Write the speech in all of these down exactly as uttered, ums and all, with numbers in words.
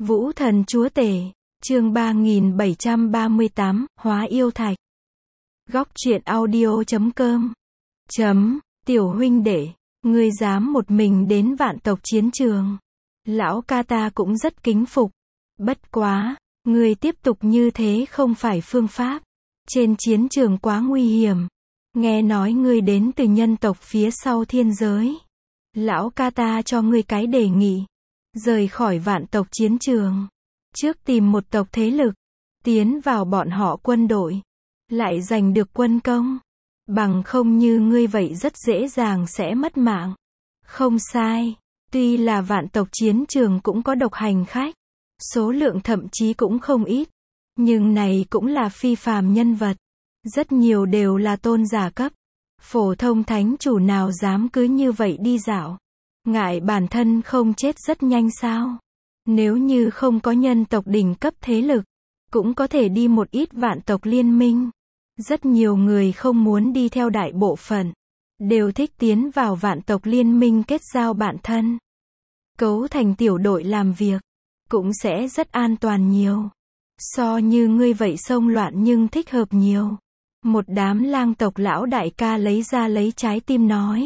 Vũ thần chúa tể, chương ba nghìn bảy trăm ba mươi tám, hóa yêu thạch. Góc truyện audio chấm com. Chấm, tiểu huynh đệ, ngươi dám một mình đến vạn tộc chiến trường. Lão ca ta cũng rất kính phục. Bất quá, ngươi tiếp tục như thế không phải phương pháp. Trên chiến trường quá nguy hiểm. Nghe nói ngươi đến từ nhân tộc phía sau thiên giới. Lão ca ta cho ngươi cái đề nghị. Rời khỏi vạn tộc chiến trường. Trước tìm một tộc thế lực. Tiến vào bọn họ quân đội. Lại giành được quân công. Bằng không như ngươi vậy rất dễ dàng sẽ mất mạng. Không sai. Tuy là vạn tộc chiến trường cũng có độc hành khách. Số lượng thậm chí cũng không ít. Nhưng này cũng là phi phàm nhân vật. Rất nhiều đều là tôn giả cấp. Phổ thông thánh chủ nào dám cứ như vậy đi dạo. Ngại bản thân không chết rất nhanh sao? Nếu như không có nhân tộc đỉnh cấp thế lực, cũng có thể đi một ít vạn tộc liên minh. Rất nhiều người không muốn đi theo đại bộ phận, đều thích tiến vào vạn tộc liên minh kết giao bạn thân. Cấu thành tiểu đội làm việc, cũng sẽ rất an toàn nhiều. So như ngươi vậy xông loạn nhưng thích hợp nhiều. Một đám lang tộc lão đại ca lấy ra lấy trái tim nói.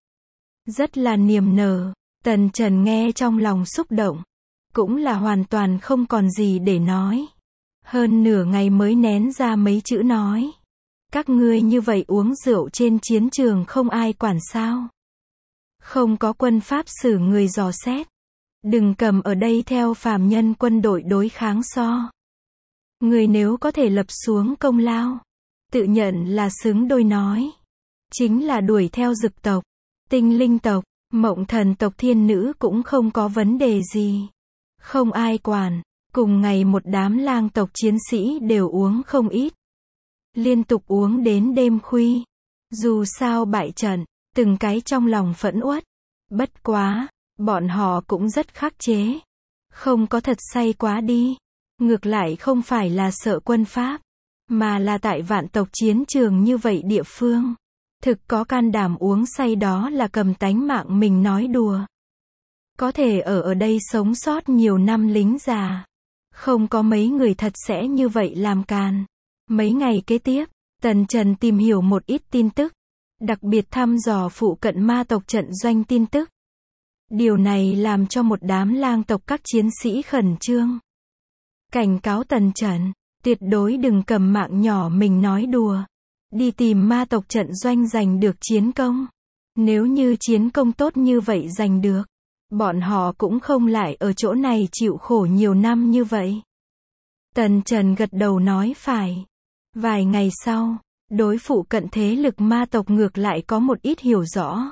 Rất là niềm nở, Tần Trần nghe trong lòng xúc động. Cũng là hoàn toàn không còn gì để nói. Hơn nửa ngày mới nén ra mấy chữ nói. Các ngươi như vậy uống rượu trên chiến trường không ai quản sao. Không có quân pháp xử người dò xét. Đừng cầm ở đây theo phàm nhân quân đội đối kháng so. Người nếu có thể lập xuống công lao. Tự nhận là xứng đôi nói. Chính là đuổi theo dực tộc. Tinh linh tộc, mộng thần tộc thiên nữ cũng không có vấn đề gì. Không ai quản, cùng ngày một đám lang tộc chiến sĩ đều uống không ít. Liên tục uống đến đêm khuya. Dù sao bại trận, từng cái trong lòng phẫn uất. Bất quá, bọn họ cũng rất khắc chế. Không có thật say quá đi. Ngược lại không phải là sợ quân pháp, mà là tại vạn tộc chiến trường như vậy địa phương. Thực có can đảm uống say đó là cầm tánh mạng mình nói đùa. Có thể ở ở đây sống sót nhiều năm lính già. Không có mấy người thật sẽ như vậy làm càn. Mấy ngày kế tiếp, Tần Trần tìm hiểu một ít tin tức. Đặc biệt thăm dò phụ cận ma tộc trận doanh tin tức. Điều này làm cho một đám lang tộc các chiến sĩ khẩn trương. Cảnh cáo Tần Trần, tuyệt đối đừng cầm mạng nhỏ mình nói đùa. Đi tìm ma tộc trận doanh giành được chiến công. Nếu như chiến công tốt như vậy giành được, bọn họ cũng không lại ở chỗ này chịu khổ nhiều năm như vậy. Tần Trần gật đầu nói phải. Vài ngày sau, đối phụ cận thế lực ma tộc ngược lại có một ít hiểu rõ.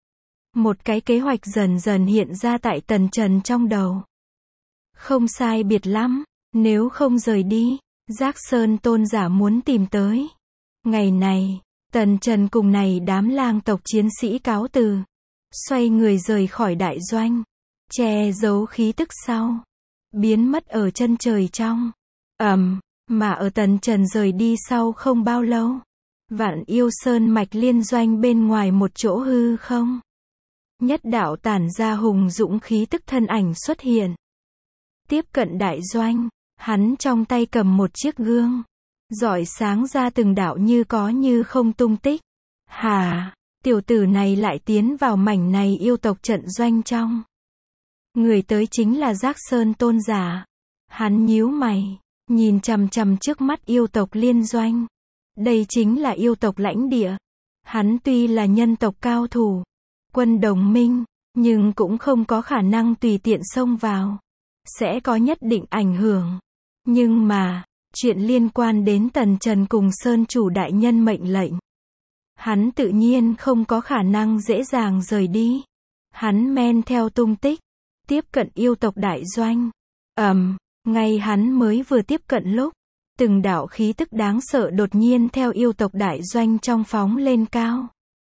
Một cái kế hoạch dần dần hiện ra tại Tần Trần trong đầu. Không sai biệt lắm, nếu không rời đi, Giác Sơn tôn giả muốn tìm tới. Ngày này, Tần Trần cùng này đám lang tộc chiến sĩ cáo từ. Xoay người rời khỏi đại doanh. Che giấu khí tức sau. Biến mất ở chân trời trong. Ầm, mà ở Tần Trần rời đi sau không bao lâu. Vạn yêu sơn mạch liên doanh bên ngoài một chỗ hư không. Nhất đạo tản ra hùng dũng khí tức thân ảnh xuất hiện. Tiếp cận đại doanh, hắn trong tay cầm một chiếc gương. Rọi sáng ra từng đạo như có như không tung tích. Hà, tiểu tử này lại tiến vào mảnh này yêu tộc trận doanh trong. Người tới chính là Giác Sơn tôn giả. Hắn nhíu mày, nhìn chằm chằm trước mắt yêu tộc liên doanh. Đây chính là yêu tộc lãnh địa. Hắn tuy là nhân tộc cao thủ, quân đồng minh, nhưng cũng không có khả năng tùy tiện xông vào. Sẽ có nhất định ảnh hưởng. Nhưng mà, chuyện liên quan đến Tần Trần cùng Sơn chủ đại nhân mệnh lệnh. Hắn tự nhiên không có khả năng dễ dàng rời đi. Hắn men theo tung tích, tiếp cận yêu tộc đại doanh. Ầm, um, ngay hắn mới vừa tiếp cận lúc, từng đạo khí tức đáng sợ đột nhiên theo yêu tộc đại doanh trong phóng lên cao.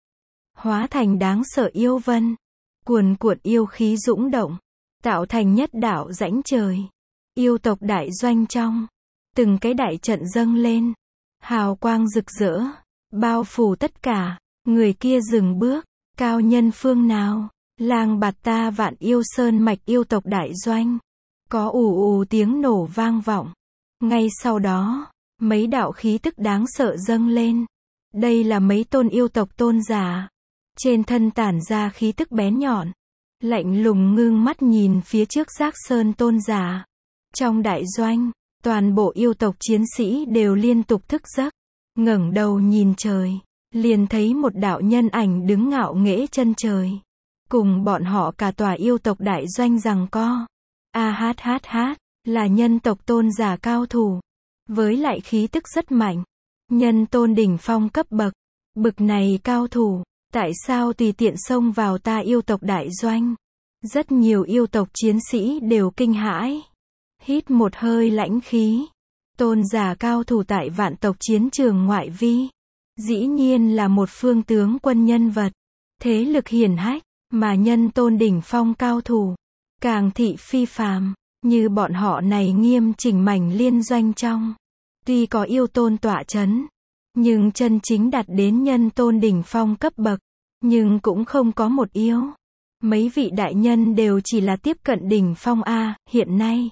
Hóa thành đáng sợ yêu vân, cuồn cuộn yêu khí dũng động, tạo thành nhất đạo rãnh trời. Yêu tộc đại doanh trong, từng cái đại trận dâng lên, hào quang rực rỡ, bao phủ tất cả. Người kia dừng bước, cao nhân phương nào? Lang Bạt Ta Vạn Yêu Sơn mạch yêu tộc đại doanh. Có ù ù tiếng nổ vang vọng. Ngay sau đó, mấy đạo khí tức đáng sợ dâng lên. Đây là mấy tôn yêu tộc tôn giả. Trên thân tản ra khí tức bén nhọn. Lạnh lùng ngưng mắt nhìn phía trước Giác Sơn tôn giả. Trong đại doanh, toàn bộ yêu tộc chiến sĩ đều liên tục thức giấc. Ngẩng đầu nhìn trời, liền thấy một đạo nhân ảnh đứng ngạo nghễ chân trời. Cùng bọn họ cả tòa yêu tộc đại doanh giằng co. A hát hát hát, là nhân tộc tôn giả cao thủ. Với lại khí tức rất mạnh. Nhân tôn đỉnh phong cấp bậc. Bực này cao thủ, tại sao tùy tiện xông vào ta yêu tộc đại doanh? Rất nhiều yêu tộc chiến sĩ đều kinh hãi. Hít một hơi lãnh khí. Tôn giả cao thủ tại vạn tộc chiến trường ngoại vi. Dĩ nhiên là một phương tướng quân nhân vật. Thế lực hiển hách, mà nhân tôn đỉnh phong cao thủ. Càng thị phi phàm, như bọn họ này nghiêm chỉnh mảnh liên doanh trong. Tuy có yêu tôn tọa chấn, nhưng chân chính đạt đến nhân tôn đỉnh phong cấp bậc, nhưng cũng không có một yếu. Mấy vị đại nhân đều chỉ là tiếp cận đỉnh phong A, hiện nay.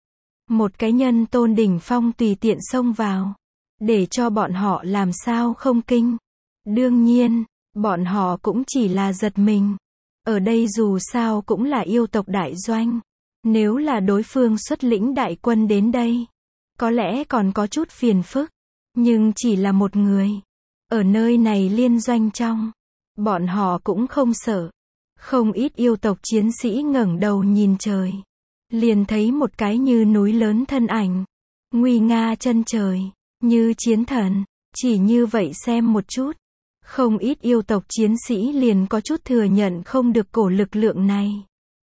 Một cái nhân tôn đỉnh phong tùy tiện xông vào, để cho bọn họ làm sao không kinh. Đương nhiên, bọn họ cũng chỉ là giật mình. Ở đây dù sao cũng là yêu tộc đại doanh. Nếu là đối phương xuất lĩnh đại quân đến đây, có lẽ còn có chút phiền phức. Nhưng chỉ là một người. Ở nơi này liên doanh trong, bọn họ cũng không sợ. Không ít yêu tộc chiến sĩ ngẩng đầu nhìn trời. Liền thấy một cái như núi lớn thân ảnh. Nguy nga chân trời, như chiến thần. Chỉ như vậy xem một chút. Không ít yêu tộc chiến sĩ liền có chút thừa nhận không được cổ lực lượng này.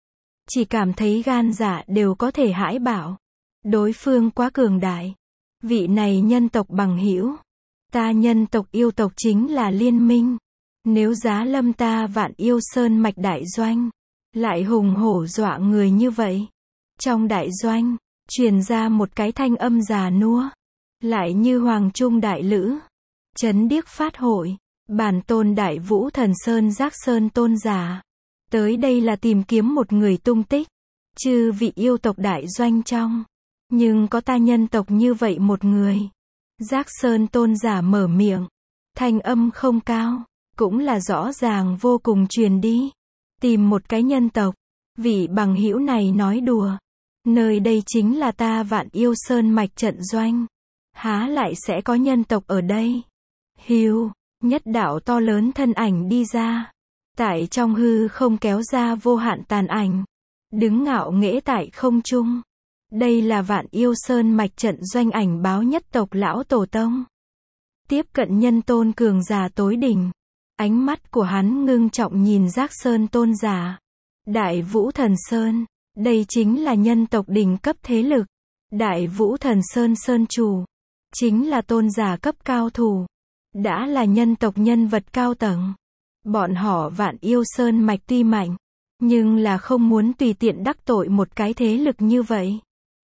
Chỉ cảm thấy gan dạ đều có thể hãi bảo. Đối phương quá cường đại. Vị này nhân tộc bằng hữu. Ta nhân tộc yêu tộc chính là liên minh. Nếu giá lâm ta vạn yêu sơn mạch đại doanh. Lại hùng hổ dọa người như vậy. Trong đại doanh, truyền ra một cái thanh âm già nua. Lại như hoàng trung đại lữ. Chấn điếc phát hội. Bản tôn đại vũ thần sơn Giác Sơn tôn giả. Tới đây là tìm kiếm một người tung tích. Chư vị yêu tộc đại doanh trong. Nhưng có ta nhân tộc như vậy một người. Giác Sơn tôn giả mở miệng. Thanh âm không cao. Cũng là rõ ràng vô cùng truyền đi. Tìm một cái nhân tộc. Vị bằng hữu này nói đùa. Nơi đây chính là ta vạn yêu sơn mạch trận doanh. Há lại sẽ có nhân tộc ở đây. Hiu. Nhất đạo to lớn thân ảnh đi ra. Tại trong hư không kéo ra vô hạn tàn ảnh. Đứng ngạo nghễ tại không trung. Đây là vạn yêu sơn mạch trận doanh ảnh báo nhất tộc lão tổ tông. Tiếp cận nhân tôn cường giả tối đỉnh. Ánh mắt của hắn ngưng trọng nhìn Giác Sơn tôn giả. Đại Vũ Thần Sơn. Đây chính là nhân tộc đỉnh cấp thế lực. Đại Vũ Thần Sơn Sơn chủ. Chính là tôn giả cấp cao thủ. Đã là nhân tộc nhân vật cao tầng. Bọn họ vạn yêu sơn mạch tuy mạnh. Nhưng là không muốn tùy tiện đắc tội một cái thế lực như vậy.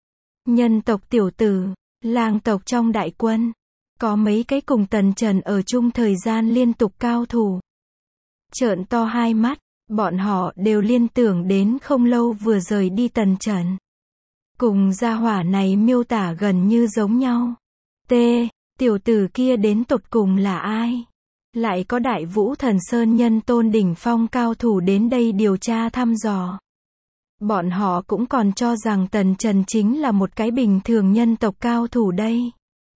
Nhân tộc tiểu tử. Lang tộc trong đại quân. Có mấy cái cùng Tần Trần ở chung thời gian liên tục cao thủ. Trợn to hai mắt. Bọn họ đều liên tưởng đến không lâu vừa rời đi Tần Trần. Cùng gia hỏa này miêu tả gần như giống nhau. T. Tiểu tử kia đến tột cùng là ai? Lại có Đại Vũ Thần Sơn nhân tôn đỉnh phong cao thủ đến đây điều tra thăm dò. Bọn họ cũng còn cho rằng Tần Trần chính là một cái bình thường nhân tộc cao thủ đây.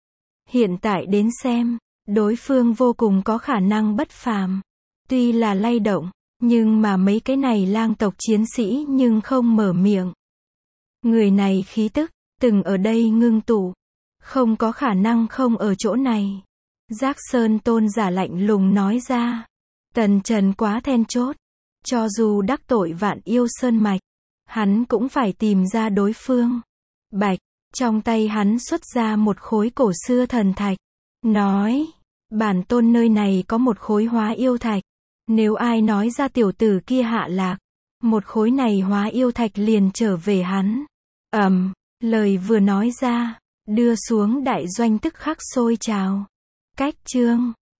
Hiện tại đến xem, đối phương vô cùng có khả năng bất phàm. Tuy là lay động, nhưng mà mấy cái này lang tộc chiến sĩ nhưng không mở miệng. Người này khí tức, từng ở đây ngưng tụ. Không có khả năng không ở chỗ này. Giác Sơn tôn giả lạnh lùng nói ra. Tần Trần quá then chốt. Cho dù đắc tội vạn yêu sơn mạch, hắn cũng phải tìm ra đối phương. Bạch, trong tay hắn xuất ra một khối cổ xưa thần thạch. Nói, bản tôn nơi này có một khối hóa yêu thạch. Nếu ai nói ra tiểu tử kia hạ lạc, một khối này hóa yêu thạch liền trở về hắn. Ầm, um, lời vừa nói ra, đưa xuống đại doanh tức khắc sôi trào. Cách chương